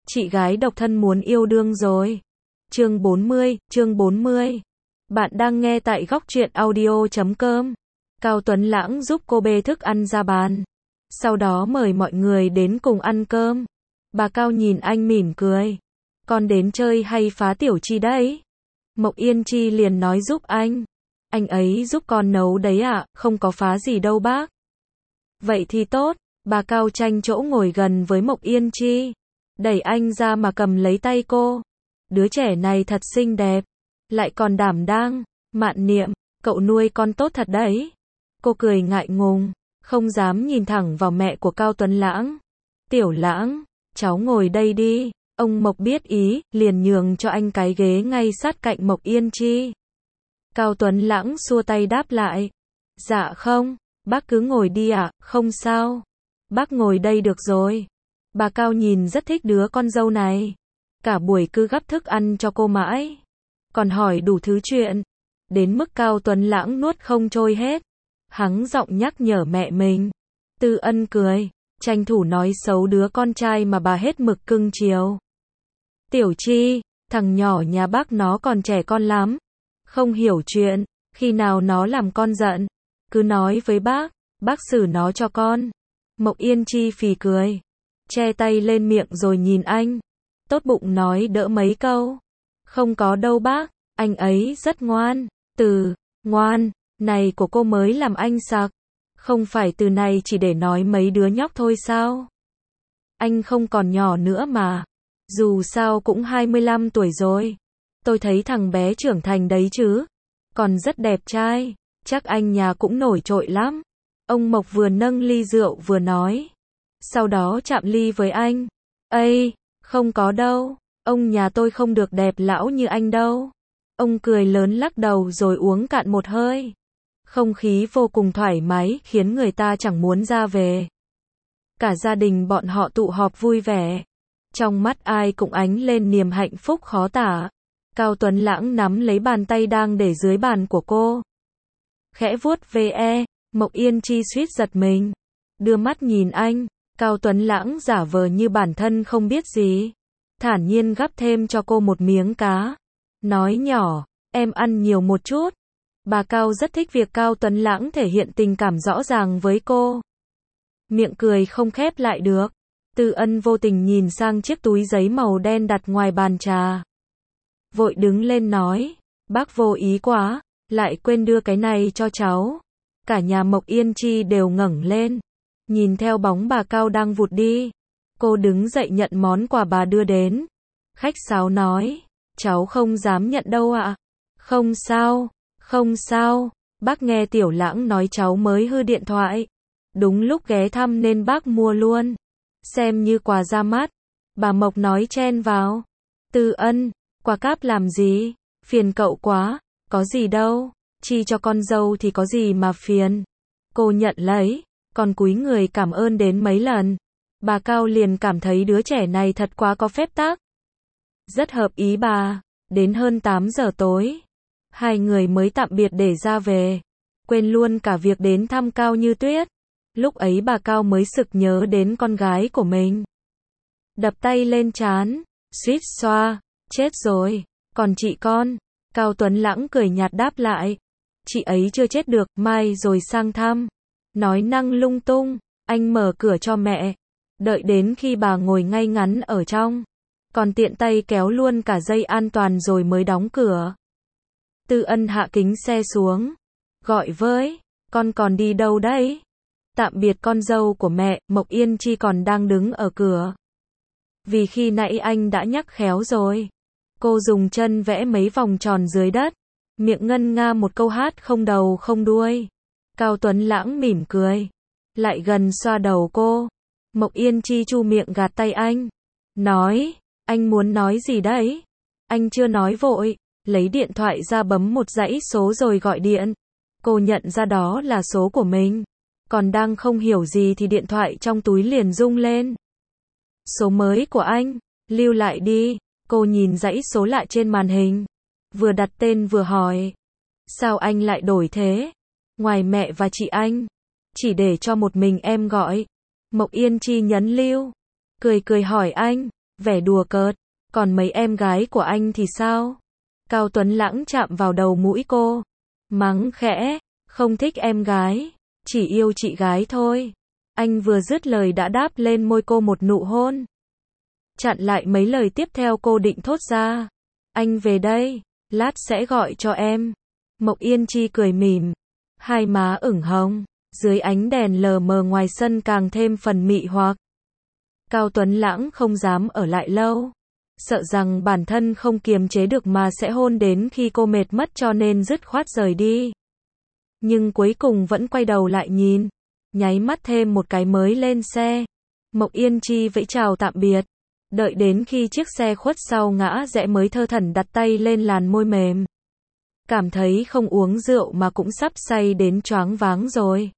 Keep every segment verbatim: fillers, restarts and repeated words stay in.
Chị gái độc thân muốn yêu đương rồi. Chương bốn mươi, chương bốn mươi. Bạn đang nghe tại góc truyện audio chấm com. Cao Tuấn Lãng giúp cô bê thức ăn ra bàn. Sau đó mời mọi người đến cùng ăn cơm. Bà Cao nhìn anh mỉm cười. Con đến chơi hay phá tiểu Chi đấy? Mộc Yên Chi liền nói giúp anh. Anh ấy giúp con nấu đấy ạ, à, không có phá gì đâu bác. Vậy thì tốt. Bà Cao tranh chỗ ngồi gần với Mộc Yên Chi. Đẩy anh ra mà cầm lấy tay cô. Đứa trẻ này thật xinh đẹp. Lại còn đảm đang. Mạn Niệm, cậu nuôi con tốt thật đấy. Cô cười ngại ngùng. Không dám nhìn thẳng vào mẹ của Cao Tuấn Lãng. Tiểu Lãng, cháu ngồi đây đi. Ông Mộc biết ý, liền nhường cho anh cái ghế ngay sát cạnh Mộc Yên Chi. Cao Tuấn Lãng xua tay đáp lại. Dạ không, bác cứ ngồi đi ạ, à, không sao. Bác ngồi đây được rồi. Bà Cao nhìn rất thích đứa con dâu này. Cả buổi cứ gắp thức ăn cho cô mãi. Còn hỏi đủ thứ chuyện. Đến mức Cao Tuấn Lãng nuốt không trôi hết. Hắng giọng nhắc nhở mẹ mình. Tư Ân cười. Tranh thủ nói xấu đứa con trai mà bà hết mực cưng chiều. Tiểu Chi, thằng nhỏ nhà bác nó còn trẻ con lắm. Không hiểu chuyện. Khi nào nó làm con giận. Cứ nói với bác. Bác xử nó cho con. Mộc Yên Chi phì cười. Che tay lên miệng rồi nhìn anh. Tốt bụng nói đỡ mấy câu. Không có đâu bác. Anh ấy rất ngoan. Từ ngoan này của cô mới làm anh sặc. Không phải từ này chỉ để nói mấy đứa nhóc thôi sao? Anh không còn nhỏ nữa mà. Dù sao cũng hai mươi lăm tuổi rồi. Tôi thấy thằng bé trưởng thành đấy chứ. Còn rất đẹp trai. Chắc anh nhà cũng nổi trội lắm. Ông Mộc vừa nâng ly rượu vừa nói. Sau đó chạm ly với anh. Ây, không có đâu. Ông nhà tôi không được đẹp lão như anh đâu. Ông cười lớn lắc đầu rồi uống cạn một hơi. Không khí vô cùng thoải mái, khiến người ta chẳng muốn ra về. Cả gia đình bọn họ tụ họp vui vẻ. Trong mắt ai cũng ánh lên niềm hạnh phúc khó tả. Cao Tuấn Lãng nắm lấy bàn tay đang để dưới bàn của cô. Khẽ vuốt ve, Mộc Yên Chi suýt giật mình. Đưa mắt nhìn anh. Cao Tuấn Lãng giả vờ như bản thân không biết gì. Thản nhiên gắp thêm cho cô một miếng cá. Nói nhỏ, em ăn nhiều một chút. Bà Cao rất thích việc Cao Tuấn Lãng thể hiện tình cảm rõ ràng với cô. Miệng cười không khép lại được. Tư Ân vô tình nhìn sang chiếc túi giấy màu đen đặt ngoài bàn trà. Vội đứng lên nói, bác vô ý quá, lại quên đưa cái này cho cháu. Cả nhà Mộc Yên Chi đều ngẩng lên. Nhìn theo bóng bà Cao đang vụt đi. Cô đứng dậy nhận món quà bà đưa đến. Khách sáo nói, cháu không dám nhận đâu ạ. À? Không sao, không sao, bác nghe Tiểu Lãng nói cháu mới hư điện thoại. Đúng lúc ghé thăm nên bác mua luôn. Xem như quà ra mắt. Bà Mộc nói chen vào. Tư Ân, quà cáp làm gì? Phiền cậu quá, có gì đâu. Chi cho con dâu thì có gì mà phiền. Cô nhận lấy. Còn cúi người cảm ơn đến mấy lần. Bà Cao liền cảm thấy đứa trẻ này thật quá có phép tắc. Rất hợp ý bà. Đến hơn tám giờ tối. Hai người mới tạm biệt để ra về. Quên luôn cả việc đến thăm Cao Như Tuyết. Lúc ấy bà Cao mới sực nhớ đến con gái của mình. Đập tay lên trán. Suýt xoa. Chết rồi. Còn chị con. Cao Tuấn Lãng cười nhạt đáp lại. Chị ấy chưa chết được, mai rồi sang thăm. Nói năng lung tung, anh mở cửa cho mẹ. Đợi đến khi bà ngồi ngay ngắn ở trong. Còn tiện tay kéo luôn cả dây an toàn rồi mới đóng cửa. Tư Ân hạ kính xe xuống. Gọi với, con còn đi đâu đấy? Tạm biệt con dâu của mẹ, Mộc Yên Chi còn đang đứng ở cửa. Vì khi nãy anh đã nhắc khéo rồi. Cô dùng chân vẽ mấy vòng tròn dưới đất. Miệng ngân nga một câu hát không đầu không đuôi. Cao Tuấn Lãng mỉm cười. Lại gần xoa đầu cô. Mộc Yên Chi chu miệng gạt tay anh. Nói, anh muốn nói gì đấy? Anh chưa nói vội. Lấy điện thoại ra bấm một dãy số rồi gọi điện. Cô nhận ra đó là số của mình. Còn đang không hiểu gì thì điện thoại trong túi liền rung lên. Số mới của anh. Lưu lại đi. Cô nhìn dãy số lạ trên màn hình. Vừa đặt tên vừa hỏi. Sao anh lại đổi thế? Ngoài mẹ và chị anh. Chỉ để cho một mình em gọi. Mộc Yên Chi nhấn lưu. Cười cười hỏi anh. vẻ đùa cợt. Còn mấy em gái của anh thì sao? Cao Tuấn Lãng chạm vào đầu mũi cô. Mắng khẽ, không thích em gái, chỉ yêu chị gái thôi. Anh vừa dứt lời đã đáp lên môi cô một nụ hôn. Chặn lại mấy lời tiếp theo cô định thốt ra. Anh về đây, lát sẽ gọi cho em. Mộc Yên Chi cười mỉm, hai má ửng hồng, dưới ánh đèn lờ mờ ngoài sân càng thêm phần mị hoặc. Cao Tuấn Lãng không dám ở lại lâu, sợ rằng bản thân không kiềm chế được mà sẽ hôn đến khi cô mệt mất cho nên dứt khoát rời đi. Nhưng cuối cùng vẫn quay đầu lại nhìn, nháy mắt thêm một cái mới lên xe. Mộc Yên Chi vẫy chào tạm biệt, đợi đến khi chiếc xe khuất sau ngã rẽ mới thơ thẩn đặt tay lên làn môi mềm. Cảm thấy không uống rượu mà cũng sắp say đến choáng váng rồi.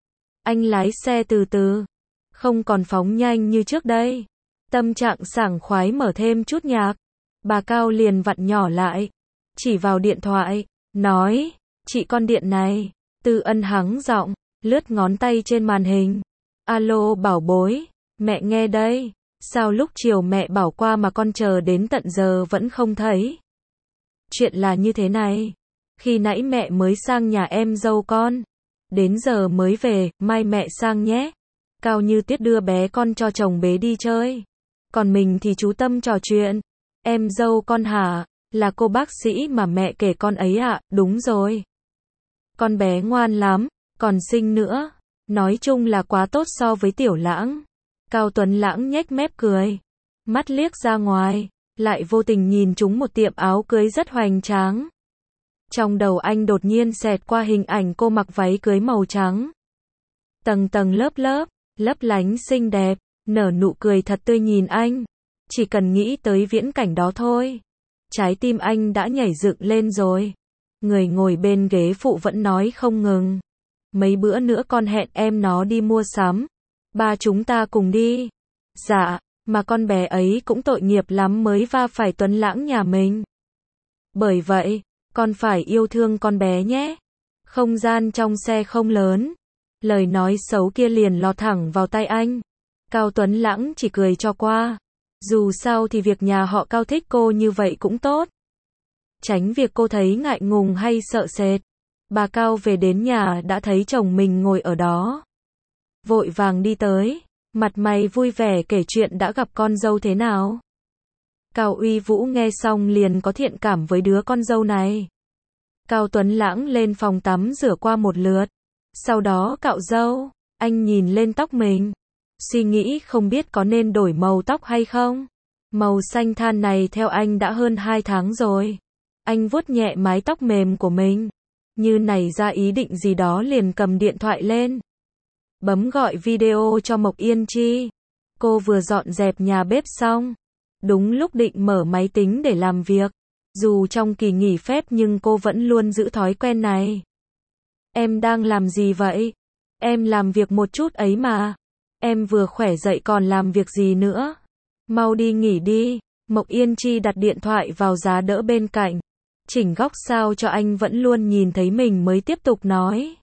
Anh lái xe từ từ, không còn phóng nhanh như trước đây. Tâm trạng sảng khoái mở thêm chút nhạc. Bà Cao liền vặn nhỏ lại, chỉ vào điện thoại, nói, chị con điện này. Tư Ân hắng giọng, lướt ngón tay trên màn hình. Alo bảo bối, mẹ nghe đây. Sao lúc chiều mẹ bảo qua mà con chờ đến tận giờ vẫn không thấy? Chuyện là như thế này. Khi nãy mẹ mới sang nhà em dâu con. Đến giờ mới về, mai mẹ sang nhé. Cao Như Tuyết đưa bé con cho chồng bế đi chơi. Còn mình thì chú tâm trò chuyện. Em dâu con hả? Là cô bác sĩ mà mẹ kể con ấy ạ, à? Đúng rồi. Con bé ngoan lắm, còn xinh nữa. Nói chung là quá tốt so với Tiểu Lãng. Cao Tuấn Lãng nhếch mép cười. Mắt liếc ra ngoài, lại vô tình nhìn trúng một tiệm áo cưới rất hoành tráng. Trong đầu anh đột nhiên xẹt qua hình ảnh cô mặc váy cưới màu trắng. Tầng tầng lớp lớp, lấp lánh xinh đẹp, nở nụ cười thật tươi nhìn anh. Chỉ cần nghĩ tới viễn cảnh đó thôi, trái tim anh đã nhảy dựng lên rồi. Người ngồi bên ghế phụ vẫn nói không ngừng. Mấy bữa nữa con hẹn em nó đi mua sắm. Ba chúng ta cùng đi. Dạ, mà con bé ấy cũng tội nghiệp lắm mới va phải Tuấn Lãng nhà mình. Bởi vậy, con phải yêu thương con bé nhé. Không gian trong xe không lớn. Lời nói xấu kia liền lọt thẳng vào tai anh. Cao Tuấn Lãng chỉ cười cho qua. Dù sao thì việc nhà họ Cao thích cô như vậy cũng tốt. Tránh việc cô thấy ngại ngùng hay sợ sệt. Bà Cao về đến nhà đã thấy chồng mình ngồi ở đó. Vội vàng đi tới, mặt mày vui vẻ kể chuyện đã gặp con dâu thế nào. Cao Uy Vũ nghe xong liền có thiện cảm với đứa con dâu này. Cao Tuấn Lãng lên phòng tắm rửa qua một lượt. Sau đó cạo râu, anh nhìn lên tóc mình. Suy nghĩ không biết có nên đổi màu tóc hay không. Màu xanh than này theo anh đã hơn hai tháng rồi. Anh vuốt nhẹ mái tóc mềm của mình. Như nảy ra ý định gì đó liền cầm điện thoại lên. Bấm gọi video cho Mộc Yên Chi. Cô vừa dọn dẹp nhà bếp xong. Đúng lúc định mở máy tính để làm việc. Dù trong kỳ nghỉ phép nhưng cô vẫn luôn giữ thói quen này. Em đang làm gì vậy? Em làm việc một chút ấy mà. Em vừa khỏe dậy còn làm việc gì nữa? Mau đi nghỉ đi. Mộc Yên Chi đặt điện thoại vào giá đỡ bên cạnh. Chỉnh góc sao cho anh vẫn luôn nhìn thấy mình mới tiếp tục nói.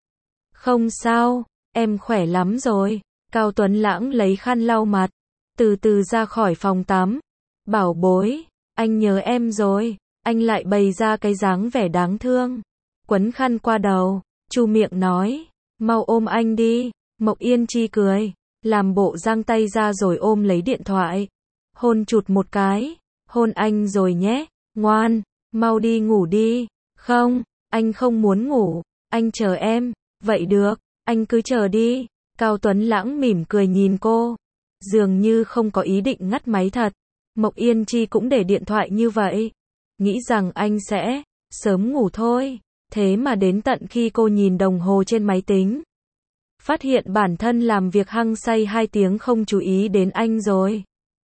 Không sao, em khỏe lắm rồi. Cao Tuấn Lãng lấy khăn lau mặt. Từ từ ra khỏi phòng tắm. Bảo bối, anh nhớ em rồi. Anh lại bày ra cái dáng vẻ đáng thương. Quấn khăn qua đầu, chu miệng nói. Mau ôm anh đi. Mộc Yên Chi cười. Làm bộ giang tay ra rồi ôm lấy điện thoại. Hôn chụt một cái. Hôn anh rồi nhé. Ngoan, mau đi ngủ đi. Không, anh không muốn ngủ. Anh chờ em. Vậy được, anh cứ chờ đi. Cao Tuấn Lãng mỉm cười nhìn cô. Dường như không có ý định ngắt máy thật. Mộc Yên Chi cũng để điện thoại như vậy. Nghĩ rằng anh sẽ sớm ngủ thôi. Thế mà đến tận khi cô nhìn đồng hồ trên máy tính. Phát hiện bản thân làm việc hăng say hai tiếng không chú ý đến anh rồi.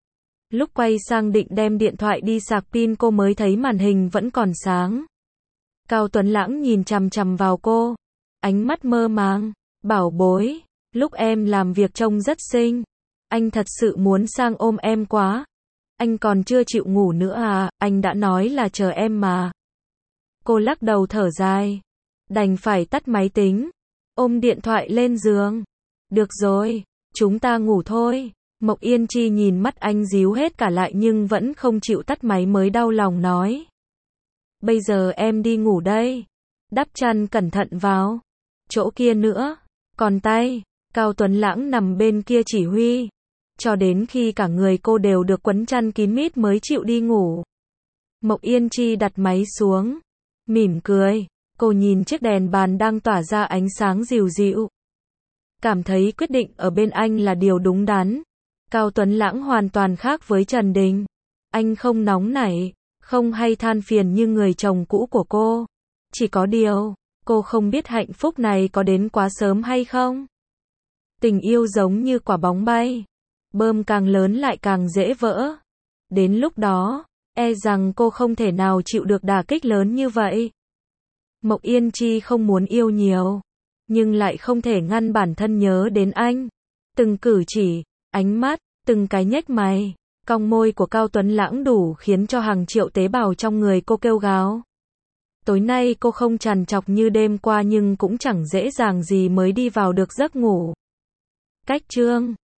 Lúc quay sang định đem điện thoại đi sạc pin cô mới thấy màn hình vẫn còn sáng. Cao Tuấn Lãng nhìn chằm chằm vào cô. Ánh mắt mơ màng. Bảo bối, lúc em làm việc trông rất xinh. Anh thật sự muốn sang ôm em quá. Anh còn chưa chịu ngủ nữa à, anh đã nói là chờ em mà. Cô lắc đầu thở dài. Đành phải tắt máy tính. Ôm điện thoại lên giường. Được rồi, chúng ta ngủ thôi. Mộc Yên Chi nhìn mắt anh díu hết cả lại nhưng vẫn không chịu tắt máy mới đau lòng nói. Bây giờ em đi ngủ đây. Đắp chăn cẩn thận vào. Chỗ kia nữa. Còn tay. Cao Tuấn Lãng nằm bên kia chỉ huy. Cho đến khi cả người cô đều được quấn chăn kín mít mới chịu đi ngủ. Mộc Yên Chi đặt máy xuống. Mỉm cười. Cô nhìn chiếc đèn bàn đang tỏa ra ánh sáng dịu dịu. Cảm thấy quyết định ở bên anh là điều đúng đắn. Cao Tuấn Lãng hoàn toàn khác với Trần Đình. Anh không nóng nảy, không hay than phiền như người chồng cũ của cô. Chỉ có điều, cô không biết hạnh phúc này có đến quá sớm hay không. Tình yêu giống như quả bóng bay. Bơm càng lớn lại càng dễ vỡ. Đến lúc đó, e rằng cô không thể nào chịu được đả kích lớn như vậy. Mộc Yên Chi không muốn yêu nhiều, nhưng lại không thể ngăn bản thân nhớ đến anh. Từng cử chỉ, ánh mắt, từng cái nhếch mày, cong môi của Cao Tuấn Lãng đủ khiến cho hàng triệu tế bào trong người cô kêu gào. Tối nay cô không trằn trọc như đêm qua nhưng cũng chẳng dễ dàng gì mới đi vào được giấc ngủ. Cách chương